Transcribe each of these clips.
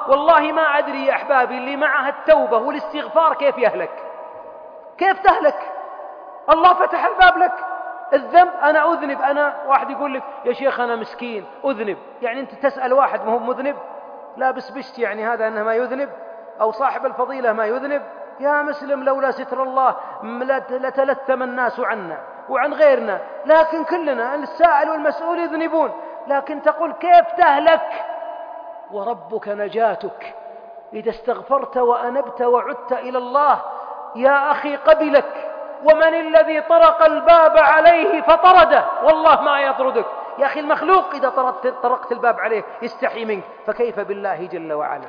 والله ما أدري يا أحبابي اللي معها التوبة والاستغفار كيف يهلك، كيف تهلك. الله فتح الباب لك. الذنب أنا أذنب، أنا واحد يقول لك يا شيخ أنا مسكين أذنب، يعني أنت تسأل واحد ما هو مذنب لابس بشت يعني هذا أنه ما يذنب، أو صاحب الفضيلة ما يذنب؟ يا مسلم لولا ستر الله لتلثم الناس عنا وعن غيرنا، لكن كلنا السائل والمسؤول يذنبون، لكن تقول كيف تهلك وربك نجاتك إذا استغفرت وأنبت وعدت إلى الله. يا أخي قبلك، ومن الذي طرق الباب عليه فطرده؟ والله ما يطردك يا أخي، المخلوق إذا طرقت الباب عليه يستحي منك، فكيف بالله جل وعلا.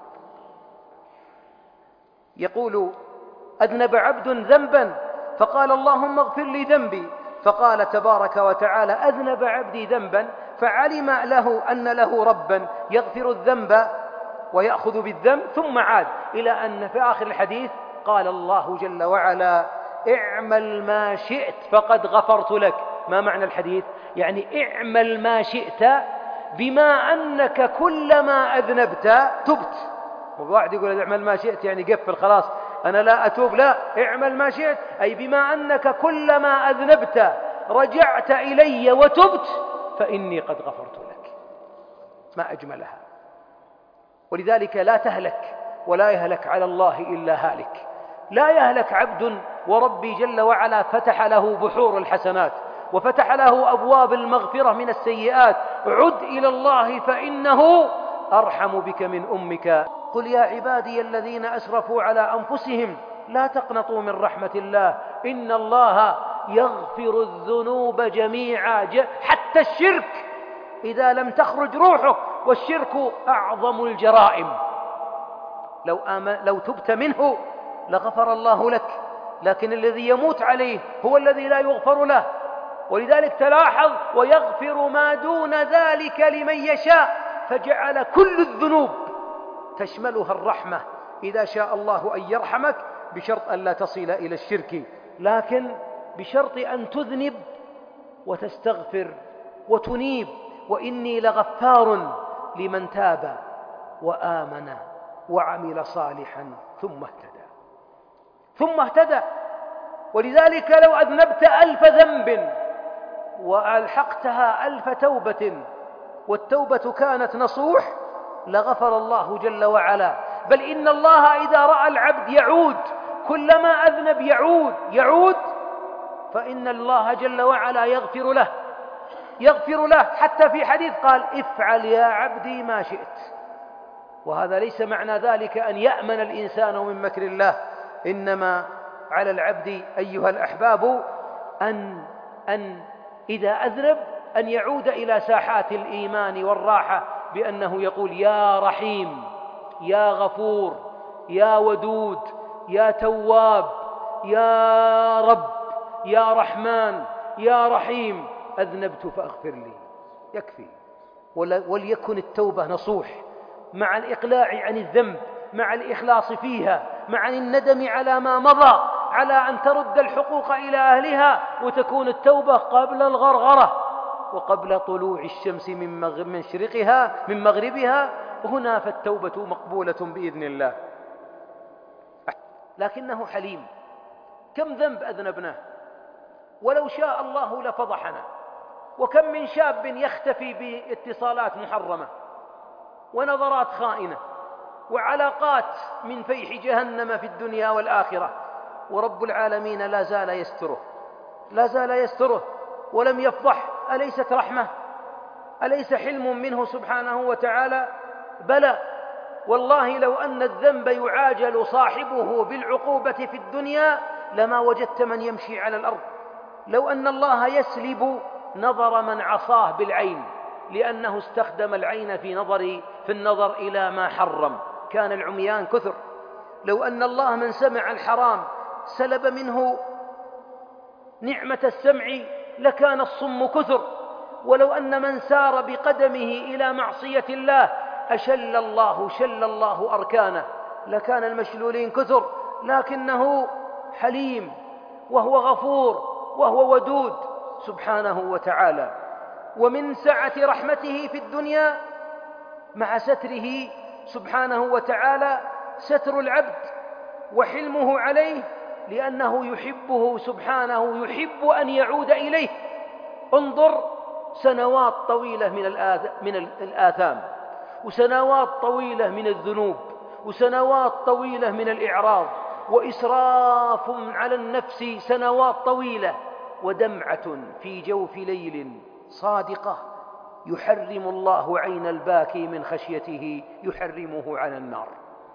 يقول أذنب عبد ذنبا فقال اللهم اغفر لي ذنبي، فقال تبارك وتعالى أذنب عبدي ذنبا، فعلم له أن له ربا يغفر الذنب ويأخذ بالذنب، ثم عاد إلى أن في آخر الحديث قال الله جل وعلا اعمل ما شئت فقد غفرت لك. ما معنى الحديث؟ يعني اعمل ما شئت، بما أنك كلما أذنبت تبت. وواحد يقول اعمل ما شئت يعني قفل خلاص أنا لا أتوب، لا، اعمل ما شئت أي بما أنك كلما أذنبت رجعت إلي وتبت فإني قد غفرت لك. ما أجملها. ولذلك لا تهلك ولا يهلك على الله إلا هالك. لا يهلك عبد وربي جل وعلا فتح له بحور الحسنات وفتح له أبواب المغفرة من السيئات. عد إلى الله فإنه أرحم بك من أمك. قل يا عبادي الذين أسرفوا على أنفسهم لا تقنطوا من رحمة الله إن الله يغفر الذنوب جميعا، حتى الشرك إذا لم تخرج روحه، والشرك أعظم الجرائم. لو تبت منه لغفر الله لك، لكن الذي يموت عليه هو الذي لا يغفر له. ولذلك تلاحظ ويغفر ما دون ذلك لمن يشاء، فجعل كل الذنوب تشملها الرحمة إذا شاء الله أن يرحمك، بشرط أن لا تصل إلى الشرك، لكن بشرط أن تذنب وتستغفر وتنيب. وإني لغفار لمن تاب وآمن وعمل صالحا ثم اهتدى. ولذلك لو أذنبت 1000 ذنب وألحقتها 1000 توبة والتوبة كانت نصوح لغفر الله جل وعلا. بل إن الله إذا رأى العبد يعود، كلما أذنب يعود، فإن الله جل وعلا يغفر له. حتى في حديث قال افعل يا عبدي ما شئت. وهذا ليس معنى ذلك أن يأمن الإنسان من مكر الله، إنما على العبد أيها الأحباب أن إذا أذنب أن يعود إلى ساحات الإيمان والراحة، بأنه يقول يا رحيم يا غفور يا ودود يا تواب يا رب يا رحمن يا رحيم، أذنبت فأغفر لي. يكفي. وليكن التوبة نصوح، مع الإقلاع عن الذنب، مع الإخلاص فيها، مع الندم على ما مضى، على أن ترد الحقوق إلى أهلها، وتكون التوبة قبل الغرغرة وقبل طلوع الشمس من مغربها. هنا فالتوبة مقبولة بإذن الله. لكنه حليم. كم ذنب أذنبناه ولو شاء الله لفضحنا. وكم من شاب يختفي باتصالات محرمة ونظرات خائنة وعلاقات من فيح جهنم في الدنيا والآخرة، ورب العالمين لا زال يستره ولم يفضح. أليست رحمة؟ أليس حلم منه سبحانه وتعالى؟ بلى. والله لو أن الذنب يعاجل صاحبه بالعقوبة في الدنيا لما وجدت من يمشي على الأرض. لو أن الله يسلب نظر من عصاه بالعين، لأنه استخدم العين في النظر إلى ما حرم، كان العميان كثر. لو أن الله من سمع الحرام سلب منه نعمة السمع لكان الصم كثر. ولو أن من سار بقدمه إلى معصية الله شل الله أركانه لكان المشلولين كثر. لكنه حليم وهو غفور وهو ودود سبحانه وتعالى. ومن سعة رحمته في الدنيا مع ستره سبحانه وتعالى ستر العبد وحلمه عليه، لأنه يحبه سبحانه، يحب أن يعود إليه. انظر سنوات طويلة من الآثام، وسنوات طويلة من الذنوب، وسنوات طويلة من الإعراض، وإسراف على النفس سنوات طويلة، ودمعة في جوف ليل صادقة يحرم الله عين الباكي من خشيته، يحرمه على النار،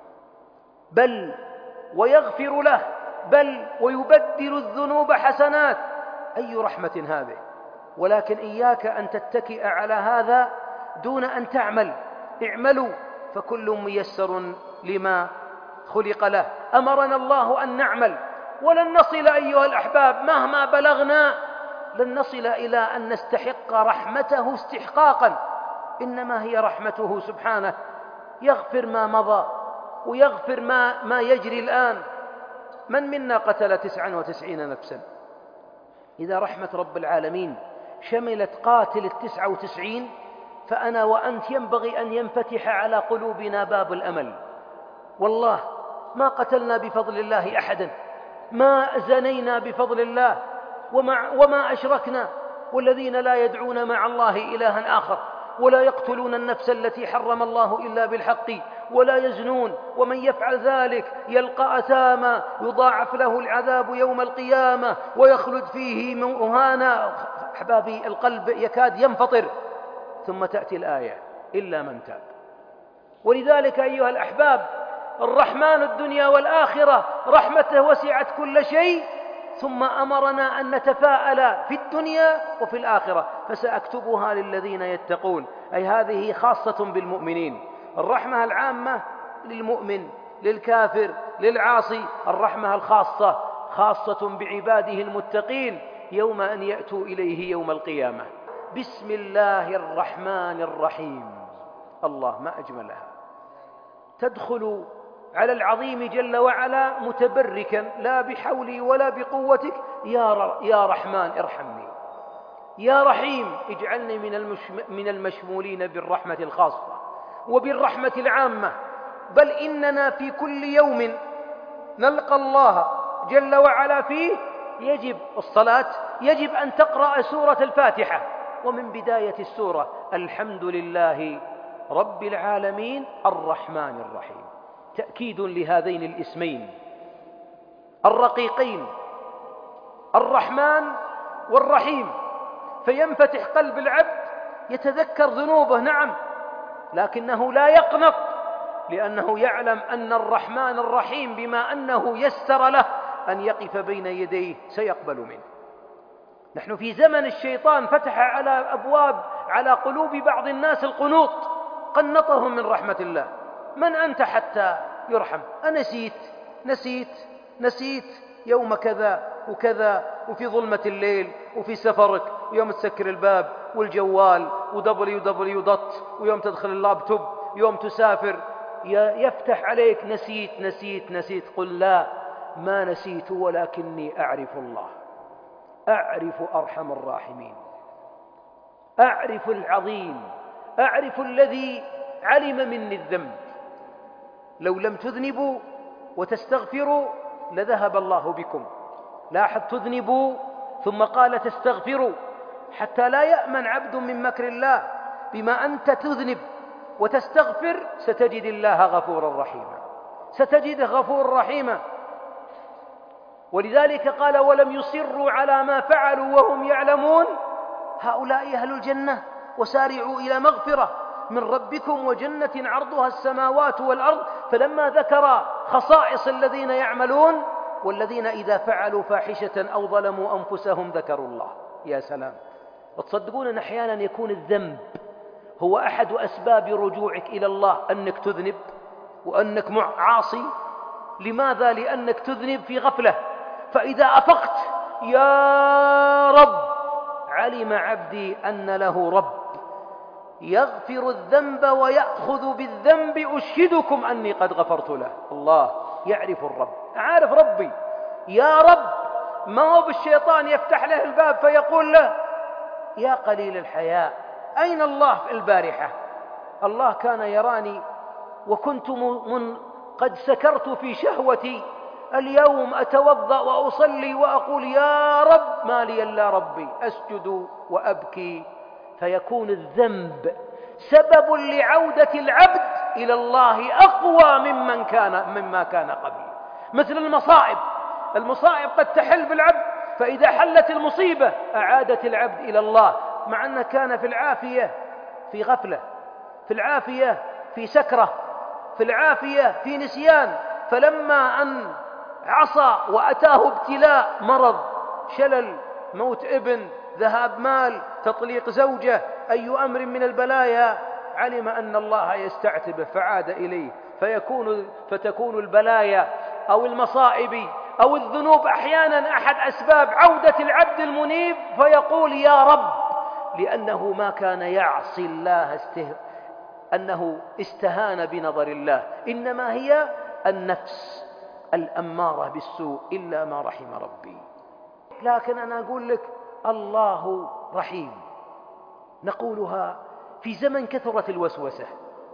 بل ويغفر له، بل ويبدل الذنوب حسنات. أي رحمة هذه! ولكن إياك أن تتكئ على هذا دون أن تعمل. اعملوا فكل ميسر لما خلق له. أمرنا الله أن نعمل، ولن نصل أيها الأحباب مهما بلغنا، لن نصل إلى أن نستحق رحمته استحقاقا، إنما هي رحمته سبحانه، يغفر ما مضى ويغفر ما يجري الآن. من منا قتل 99 نفسا؟ إذا رحمة رب العالمين شملت قاتل 99، فأنا وأنت ينبغي أن ينفتح على قلوبنا باب الأمل. والله ما قتلنا بفضل الله أحدا، ما زنينا بفضل الله، وما أشركنا، والذين لا يدعون مع الله إلها آخر، ولا يقتلون النفس التي حرم الله إلا بالحق، ولا يزنون، ومن يفعل ذلك يلقى أثاما يضاعف له العذاب يوم القيامة ويخلد فيه مهانا. أحبابي، القلب يكاد ينفطر، ثم تأتي الآية: إلا من تاب. ولذلك أيها الأحباب، الرحمن الدنيا والآخرة رحمته وسعت كل شيء، ثم أمرنا أن نتفاءل في الدنيا وفي الآخرة، فسأكتبها للذين يتقون. أي هذه خاصة بالمؤمنين. الرحمة العامة للمؤمن، للكافر، للعاصي. الرحمة الخاصة خاصة بعباده المتقين يوم أن يأتوا إليه يوم القيامة. بسم الله الرحمن الرحيم. الله ما أجملها. تدخل على العظيم جل وعلا متبركا، لا بحولي ولا بقوتك، يا رحمن ارحمني، يا رحيم اجعلني من المشمولين بالرحمة الخاصة وبالرحمة العامة. بل إننا في كل يوم نلقى الله جل وعلا فيه يجب الصلاة، يجب أن تقرأ سورة الفاتحة، ومن بداية السورة: الحمد لله رب العالمين الرحمن الرحيم. تأكيد لهذين الاسمين الرقيقين، الرحمن والرحيم، فينفتح قلب العبد، يتذكر ذنوبه نعم، لكنه لا يقنط، لأنه يعلم أن الرحمن الرحيم بما أنه يسر له أن يقف بين يديه سيقبل منه. نحن في زمن الشيطان فتح على قلوب بعض الناس القنوط، قنطهم من رحمة الله. من أنت حتى يرحم؟ نسيت يوم كذا وكذا، وفي ظلمة الليل، وفي سفرك، ويوم تسكر الباب والجوال www. ويوم تدخل اللابتوب، يوم تسافر يفتح عليك نسيت. قل لا، ما نسيت، ولكني أعرف الله، أعرف أرحم الراحمين، أعرف العظيم، أعرف الذي علم مني الذنب. لو لم تذنبوا وتستغفروا لذهب الله بكم. لاحظ: تذنبوا ثم قال تستغفروا، حتى لا يأمن عبد من مكر الله. بما أنت تذنب وتستغفر ستجد الله غفورا رحيما، ستجده غفور رحيما. ولذلك قال: ولم يصروا على ما فعلوا وهم يعلمون هؤلاء أهل الجنة، وسارعوا إلى مغفرة من ربكم وجنة عرضها السماوات والأرض. فلما ذكر خصائص الذين يعملون: والذين إذا فعلوا فاحشة أو ظلموا أنفسهم ذكروا الله. يا سلام! تصدقون أن أحيانا يكون الذنب هو أحد أسباب رجوعك إلى الله، أنك تذنب وأنك عاصي. لماذا؟ لأنك تذنب في غفلة، فإذا أفقت: يا رب، علم عبدي أن له رب يغفر الذنب ويأخذ بالذنب، أشهدكم أني قد غفرت له. الله يعرف الرب، عارف ربي. يا رب، ما هو بالشيطان يفتح له الباب فيقول له: يا قليل الحياء، أين الله في البارحة؟ الله كان يراني وكنت قد سكرت في شهوتي، اليوم أتوضأ وأصلي وأقول يا رب ما لي إلا ربي، أسجد وأبكي، فيكون الذنب سبب لعودة العبد إلى الله أقوى مما كان قبل. مثل المصائب قد تحل بالعبد، فإذا حلت المصيبة أعادت العبد إلى الله، مع أنه كان في العافية في غفلة، في العافية في سكرة، في العافية في نسيان، فلما أن عصى وأتاه ابتلاء، مرض، شلل، موت ابن، ذهاب مال، تطليق زوجة، أي أمر من البلايا، علم أن الله يستعتبه فعاد إليه، فتكون البلايا أو المصائب أو الذنوب أحيانا أحد أسباب عودة العبد المنيب، فيقول يا رب، لأنه ما كان يعصي الله أنه استهان بنظر الله، إنما هي النفس الأمارة بالسوء إلا ما رحم ربي. لكن أنا أقول لك الله رحيم، نقولها في زمن كثرة الوسوسة.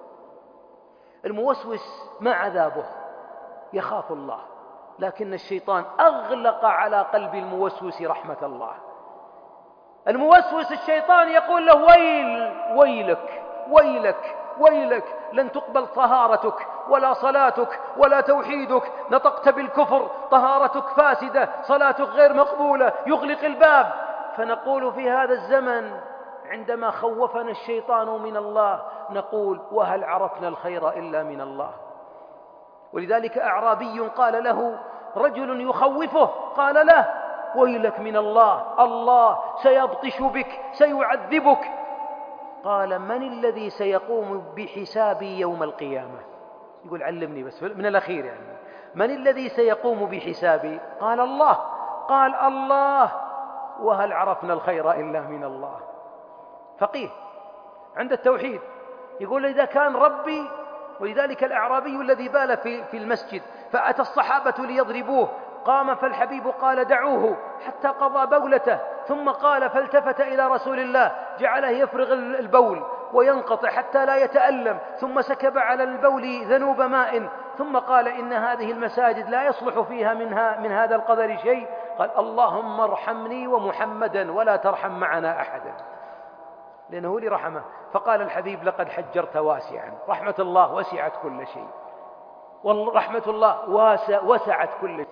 الموسوس ما عذابه؟ يخاف الله، لكن الشيطان أغلق على قلب الموسوس رحمة الله. الموسوس الشيطان يقول له ويلك ويلك ويلك، لن تقبل طهارتك ولا صلاتك ولا توحيدك، نطقت بالكفر، طهارتك فاسدة، صلاتك غير مقبولة، يغلق الباب. فنقول في هذا الزمن عندما خوفنا الشيطان من الله نقول وهل عرفنا الخير إلا من الله؟ ولذلك أعرابي قال له رجل يخوفه، قال له ويلك من الله، الله سيبطش بك، سيعذبك. قال من الذي سيقوم بحسابي يوم القيامة؟ يقول علمني بس من الأخير، يعني من الذي سيقوم بحسابي؟ قال الله. قال الله، وهل عرفنا الخير إلا من الله؟ فقيه عند التوحيد يقول إذا كان ربي. ولذلك الأعرابي الذي بال في المسجد فأتى الصحابة ليضربوه، قام فالحبيب قال دعوه حتى قضى بولته، ثم قال فالتفت إلى رسول الله جعله يفرغ البول وينقطع حتى لا يتألم، ثم سكب على البول ذنوب ماء، ثم قال إن هذه المساجد لا يصلح فيها من هذا القدر شيء. قال اللهم ارحمني ومحمدا ولا ترحم معنا أحدا، لأنه لي رحمه. فقال الحبيب لقد حجرت واسعا، رحمة الله وسعت كل شيء، ورحمة الله وسعت كل شيء.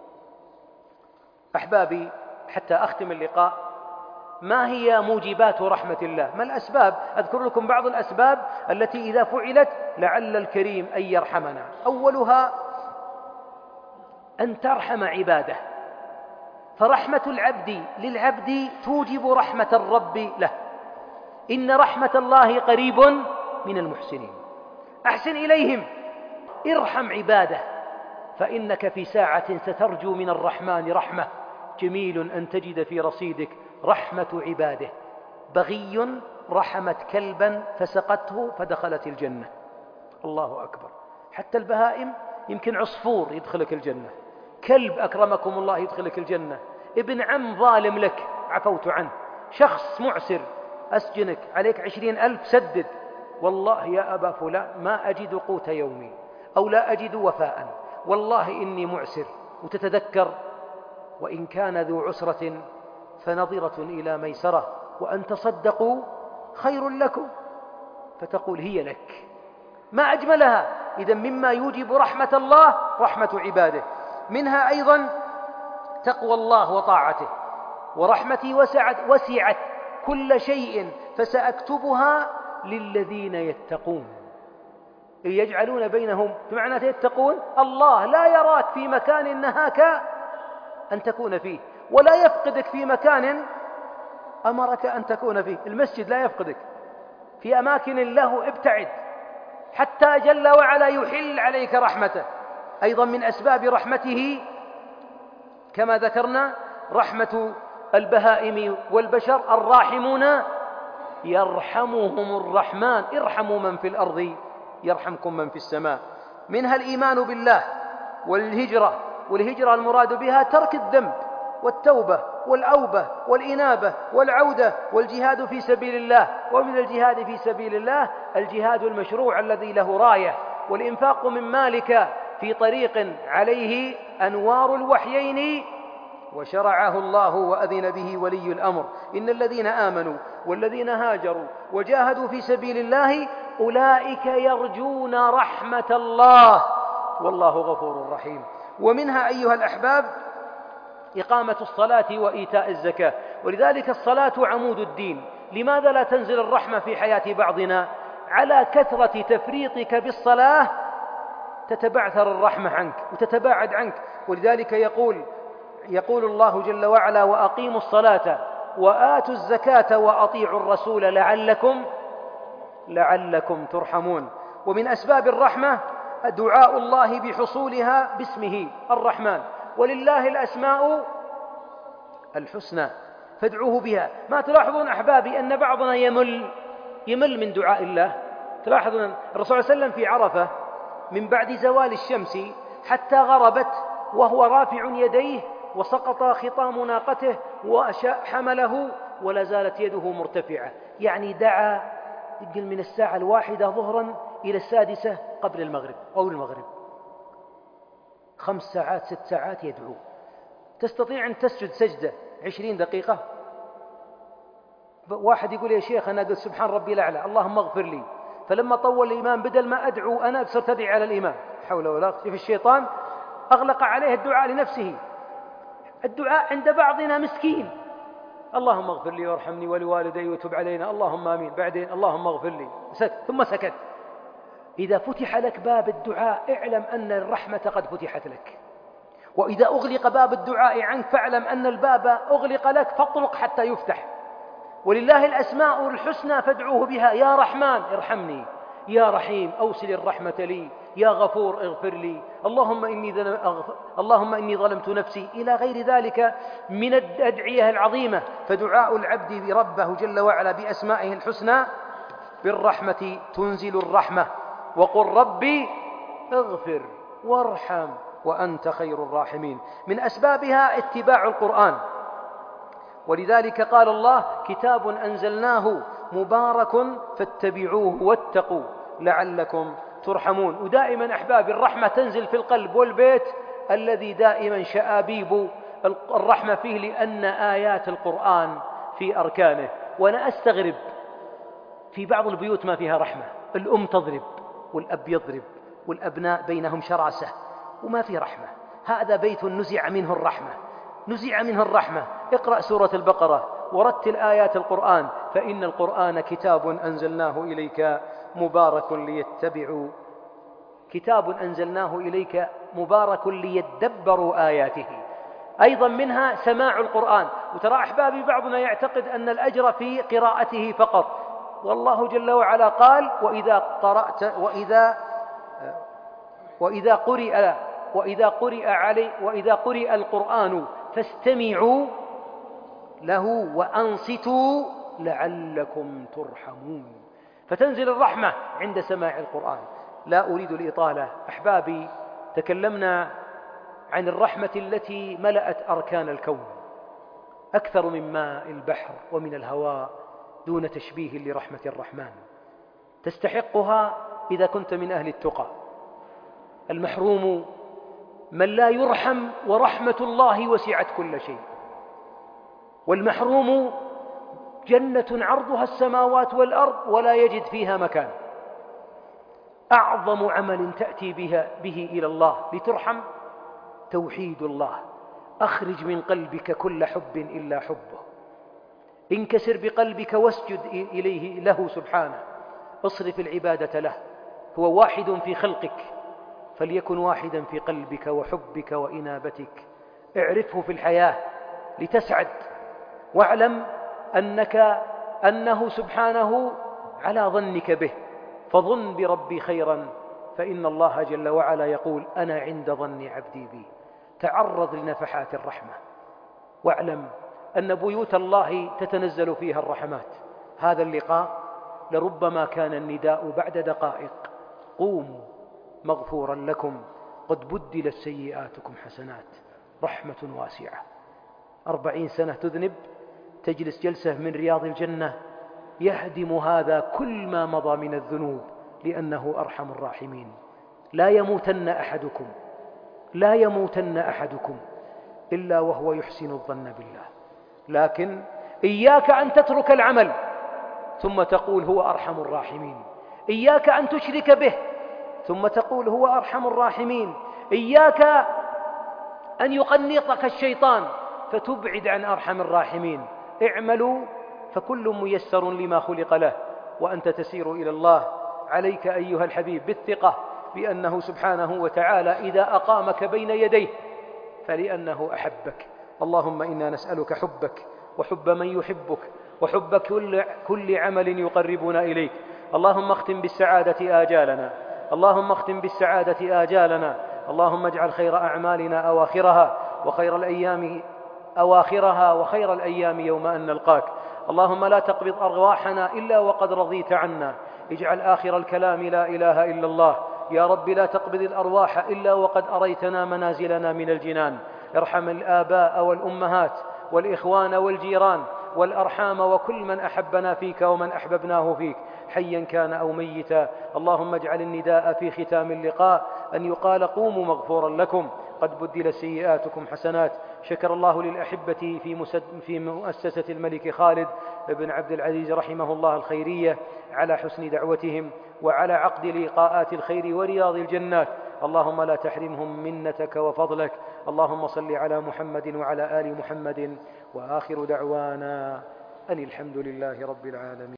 أحبابي، حتى أختم اللقاء، ما هي موجبات رحمة الله؟ ما الأسباب؟ أذكر لكم بعض الأسباب التي إذا فعلت لعل الكريم أن يرحمنا. أولها أن ترحم عباده، فرحمة العبد للعبد توجب رحمة الرب له. إن رحمة الله قريب من المحسنين، أحسن إليهم، ارحم عباده، فإنك في ساعة سترجو من الرحمن رحمة. جميل أن تجد في رصيدك رحمة عباده. بغي رحمت كلبا فسقته فدخلت الجنة، الله أكبر. حتى البهائم، يمكن عصفور يدخلك الجنة، كلب أكرمكم الله يدخلك الجنة، ابن عم ظالم لك عفوت عنه، شخص معسر أسجنك عليك 20,000 سدد، والله يا أبا فلان ما أجد قوت يومي، أو لا أجد وفاء، والله إني معسر، وتتذكر وإن كان ذو عسرة فنظرة إلى ميسرة وأن تصدقوا خير لكم، فتقول هي لك. ما أجملها. إذا مما يوجب رحمة الله رحمة عباده. منها أيضا تقوى الله وطاعته. ورحمتي وسعت كل شيء فسأكتبها للذين يتقون. يجعلون بينهم، بمعنى يتقون، الله لا يراك في مكان نهاك أن تكون فيه، ولا يفقدك في مكان أمرك أن تكون فيه. المسجد لا يفقدك، في أماكن له ابتعد، حتى جل وعلا يحل عليك رحمته. أيضا من أسباب رحمته كما ذكرنا رحمة البهائم والبشر. الراحمون يرحمهم الرحمن، ارحموا من في الأرض يرحمكم من في السماء. منها الإيمان بالله والهجرة. والهجرة المراد بها ترك الذنب والتوبة والأوبة والإنابة والعودة والجهاد في سبيل الله. ومن الجهاد في سبيل الله الجهاد المشروع الذي له راية، والإنفاق من مالك في طريق عليه أنوار الوحيين وشرعه الله وأذن به ولي الأمر. إن الذين آمنوا والذين هاجروا وجاهدوا في سبيل الله أولئك يرجون رحمة الله والله غفور رحيم. ومنها أيها الأحباب إقامة الصلاة وإيتاء الزكاة، ولذلك الصلاة عمود الدين. لماذا لا تنزل الرحمة في حياة بعضنا؟ على كثرة تفريطك بالصلاة تتبعثر الرحمة عنك وتتباعد عنك. ولذلك يقول الله جل وعلا: وأقيموا الصلاة وآتوا الزكاة وأطيعوا الرسول لعلكم ترحمون. ومن أسباب الرحمة دعاء الله بحصولها باسمه الرحمن، ولله الأسماء الحسنى فادعوه بها. ما تلاحظون أحبابي أن بعضنا يمل من دعاء الله؟ تلاحظون الرسول صلى الله عليه وسلم في عرفة من بعد زوال الشمس حتى غربت وهو رافع يديه وسقط خطام ناقته وحمله ولا زالت يده مرتفعة، يعني دعا يقل من الساعة 1 ظهرا إلى 6 قبل المغرب أو المغرب، 5 ساعات 6 ساعات يدعو. تستطيع أن تسجد سجدة 20 دقيقة؟ واحد يقول: يا شيخ أنا قلت سبحان ربي الأعلى اللهم اغفر لي، فلما طول الإمام بدل ما أدعو أنا صرت أدعي على الإمام. حول ولا قوة. الشيطان أغلق عليه الدعاء لنفسه. الدعاء عند بعضنا مسكين: اللهم اغفر لي وارحمني ولوالدي وتب علينا، اللهم آمين، بعدين اللهم اغفر لي، ثم سكت. إذا فتح لك باب الدعاء اعلم أن الرحمة قد فتحت لك، وإذا أغلق باب الدعاء عنك فاعلم أن الباب أغلق لك فاطرق حتى يفتح. ولله الأسماء الحسنى فادعوه بها: يا رحمن ارحمني، يا رحيم أوصل الرحمة لي، يا غفور اغفر لي، اللهم إني ظلمت نفسي، إلى غير ذلك من الأدعية العظيمة. فدعاء العبد بربه جل وعلا بأسمائه الحسنى بالرحمة تنزل الرحمة. وقل ربي اغفر وارحم وأنت خير الراحمين. من أسبابها اتباع القرآن، ولذلك قال الله: كتاب أنزلناه مبارك فاتبعوه واتقوا لعلكم ترحمون. ودائما أحبابي الرحمة تنزل في القلب والبيت الذي دائما شآبيب الرحمة فيه، لأن آيات القرآن في أركانه. وأنا أستغرب في بعض البيوت ما فيها رحمة، الأم تضرب والأب يضرب والأبناء بينهم شراسة وما في رحمة. هذا بيت نزع منه الرحمة، نزع منه الرحمة. اقرأ سورة البقرة ورتل آيات القرآن، فإن القرآن كتاب أنزلناه إليك مبارك ليتبعوا، كتاب أنزلناه إليك مبارك ليدبروا آياته. أيضا منها سماع القرآن. وترى أحبابي بعضنا يعتقد أن الأجر في قراءته فقط، والله جل وعلا قال: وإذا قرئ القرآن فاستمعوا له وأنصتوا لعلكم ترحمون. فتنزل الرحمة عند سماع القرآن. لا أريد الإطالة أحبابي، تكلمنا عن الرحمة التي ملأت أركان الكون أكثر من ماء البحر ومن الهواء، دون تشبيه لرحمة الرحمن. تستحقها إذا كنت من أهل التقى. المحروم من لا يرحم ورحمة الله وسعت كل شيء. والمحروم جنة عرضها السماوات والأرض ولا يجد فيها مكان. أعظم عمل تأتي به إلى الله لترحم توحيد الله. أخرج من قلبك كل حب إلا حبه، انكسر بقلبك واسجد إليه له سبحانه، اصرف العبادة له. هو واحد في خلقك فليكن واحدا في قلبك وحبك وإنابتك. اعرفه في الحياة لتسعد، واعلم أنه سبحانه على ظنك به، فظن بربي خيرا، فإن الله جل وعلا يقول: أنا عند ظن عبدي بي. تعرض لنفحات الرحمة، واعلم أن بيوت الله تتنزل فيها الرحمات. هذا اللقاء لربما كان النداء بعد دقائق: قوموا مغفورا لكم قد بدلت سيئاتكم حسنات. رحمة واسعة. 40 سنة تذنب، تجلس جلسة من رياض الجنة يهدم هذا كل ما مضى من الذنوب، لأنه أرحم الراحمين. لا يموتن أحدكم إلا وهو يحسن الظن بالله. لكن إياك أن تترك العمل ثم تقول هو أرحم الراحمين، إياك أن تشرك به ثم تقول هو أرحم الراحمين، إياك أن يقنطك الشيطان فتبعد عن أرحم الراحمين. اعملوا فكل ميسر لما خلق له، وأنت تسير إلى الله. عليك أيها الحبيب بالثقة بأنه سبحانه وتعالى إذا أقامك بين يديه فلأنه أحبك. اللهم إنا نسألك حبك وحب من يحبك وحب كل عمل يقربنا إليك. اللهم اختم بالسعادة آجالنا، اللهم اختم بالسعادة آجالنا. اللهم اجعل خير أعمالنا أواخرها وخير الأيام يوم أن نلقاك. اللهم لا تقبض أرواحنا إلا وقد رضيت عنا. اجعل آخر الكلام لا إله إلا الله. يا رب لا تقبض الأرواح إلا وقد أريتنا منازلنا من الجنان. ارحم الآباء والأمهات والإخوان والجيران والأرحام وكل من أحبنا فيك ومن أحببناه فيك حيا كان أو ميتا. اللهم اجعل النداء في ختام اللقاء أن يقال قوموا مغفورا لكم قد بدل سيئاتكم حسنات. شكر الله للأحبة في مؤسسة الملك خالد بن عبد العزيز رحمه الله الخيرية على حسن دعوتهم وعلى عقد لقاءات الخير ورياض الجنات. اللهم لا تحرمهم منتك وفضلك. اللهم صل على محمد وعلى آل محمد، وآخر دعوانا أن الحمد لله رب العالمين.